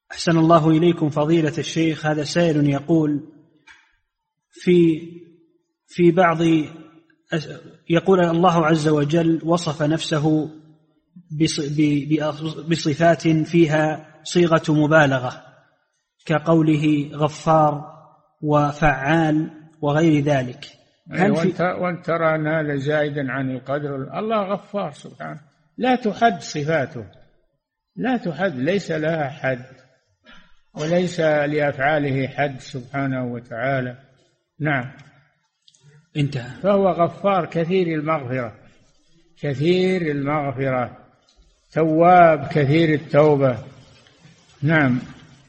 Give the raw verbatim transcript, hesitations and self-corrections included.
أحسن الله إليكم فضيلة الشيخ. هذا سائل يقول في في بعض يقول الله عز وجل وصف نفسه بصفات فيها صيغة مبالغة كقوله غفار وفعال وغير ذلك. هل وانت, وانت ترى أن هذا زائدا عن القدر؟ الله غفار سبحانه، لا تحد صفاته، لا تحد، ليس لها حد وليس لأفعاله حد سبحانه وتعالى. نعم، انتهى. فهو غفار كثير المغفرة، كثير المغفرة، تواب كثير التوبة. نعم.